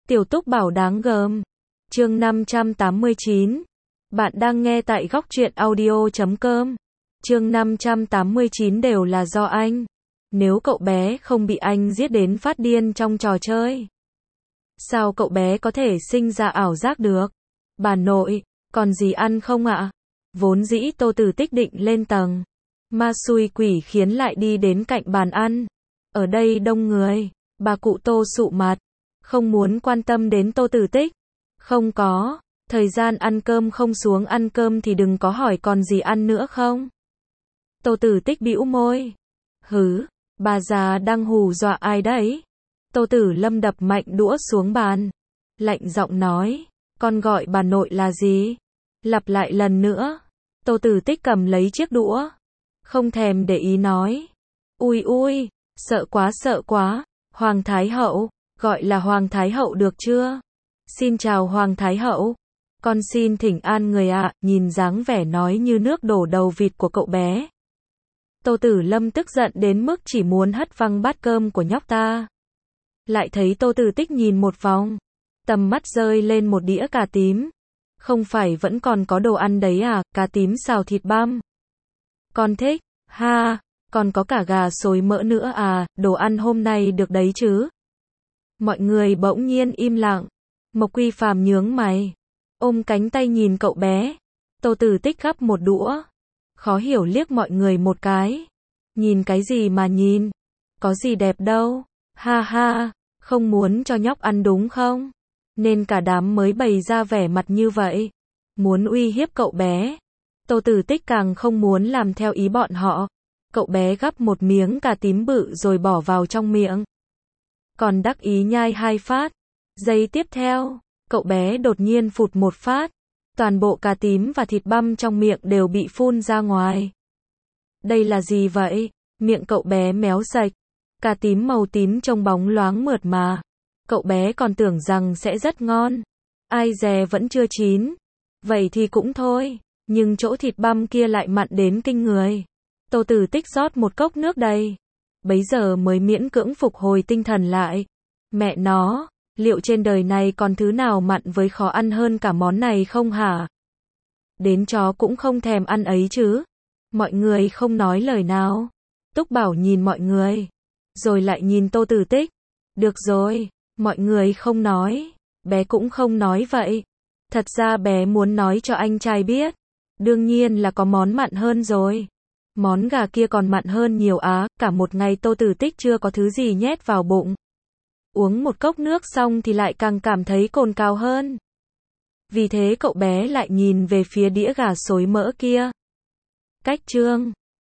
Tiểu Túc Bảo đáng gờm. Chương 589. Bạn đang nghe tại góc truyện audio.com. Chương 589 đều là do anh. Nếu cậu bé không bị anh giết đến phát điên trong trò chơi, sao cậu bé có thể sinh ra ảo giác được? Bà nội, còn gì ăn không ạ? Vốn dĩ Tô Tử Tích định lên tầng, ma xui quỷ khiến lại đi đến cạnh bàn ăn. Ở đây đông người, bà cụ Tô sụ mặt, không muốn quan tâm đến Tô Tử Tích. Không có, thời gian ăn cơm không xuống ăn cơm thì đừng có hỏi còn gì ăn nữa không? Tô Tử Tích bĩu môi. Hứ, bà già đang hù dọa ai đấy? Tô Tử Lâm đập mạnh đũa xuống bàn, lạnh giọng nói, con gọi bà nội là gì? Lặp lại lần nữa. Tô Tử Tích cầm lấy chiếc đũa, không thèm để ý nói, ui ui, sợ quá, Hoàng Thái Hậu, gọi là Hoàng Thái Hậu được chưa? Xin chào Hoàng Thái Hậu, con xin thỉnh an người ạ. Nhìn dáng vẻ nói như nước đổ đầu vịt của cậu bé, Tô Tử Lâm tức giận đến mức chỉ muốn hất văng bát cơm của nhóc ta. Lại thấy Tô Tử Tích nhìn một vòng, tầm mắt rơi lên một đĩa cà tím. Không phải vẫn còn có đồ ăn đấy à? Cà tím xào thịt băm. Con thích, ha, còn có cả gà xối mỡ nữa à? Đồ ăn hôm nay được đấy chứ? Mọi người bỗng nhiên im lặng. Mộc Quy Phàm nhướng mày, ôm cánh tay nhìn cậu bé. Tô Tử Tích gắp một đũa, khó hiểu liếc mọi người một cái. Nhìn cái gì mà nhìn? Có gì đẹp đâu. Ha ha, không muốn cho nhóc ăn đúng không? Nên cả đám mới bày ra vẻ mặt như vậy, muốn uy hiếp cậu bé. Tô Tử Tích càng không muốn làm theo ý bọn họ. Cậu bé gắp một miếng cà tím bự rồi bỏ vào trong miệng, còn đắc ý nhai 2 phát. Giây tiếp theo, cậu bé đột nhiên phụt một phát, toàn bộ cà tím và thịt băm trong miệng đều bị phun ra ngoài. Đây là gì vậy? Miệng cậu bé méo sạch, cà tím màu tím trông bóng loáng mượt mà. Cậu bé còn tưởng rằng sẽ rất ngon. Ai dè vẫn chưa chín. Vậy thì cũng thôi, nhưng chỗ thịt băm kia lại mặn đến kinh người. Tô Tử Tích rót một cốc nước đầy, bấy giờ mới miễn cưỡng phục hồi tinh thần lại. Mẹ nó, liệu trên đời này còn thứ nào mặn với khó ăn hơn cả món này không hả? Đến chó cũng không thèm ăn ấy chứ. Mọi người không nói lời nào. Túc Bảo nhìn mọi người, rồi lại nhìn Tô Tử Tích. Được rồi, mọi người không nói, bé cũng không nói vậy. Thật ra bé muốn nói cho anh trai biết, đương nhiên là có món mặn hơn rồi. Món gà kia còn mặn hơn nhiều á. Cả một ngày Tô Tử Tích chưa có thứ gì nhét vào bụng. Uống một cốc nước xong thì lại càng cảm thấy cồn cào hơn. Vì thế cậu bé lại nhìn về phía đĩa gà xối mỡ kia. Cách chương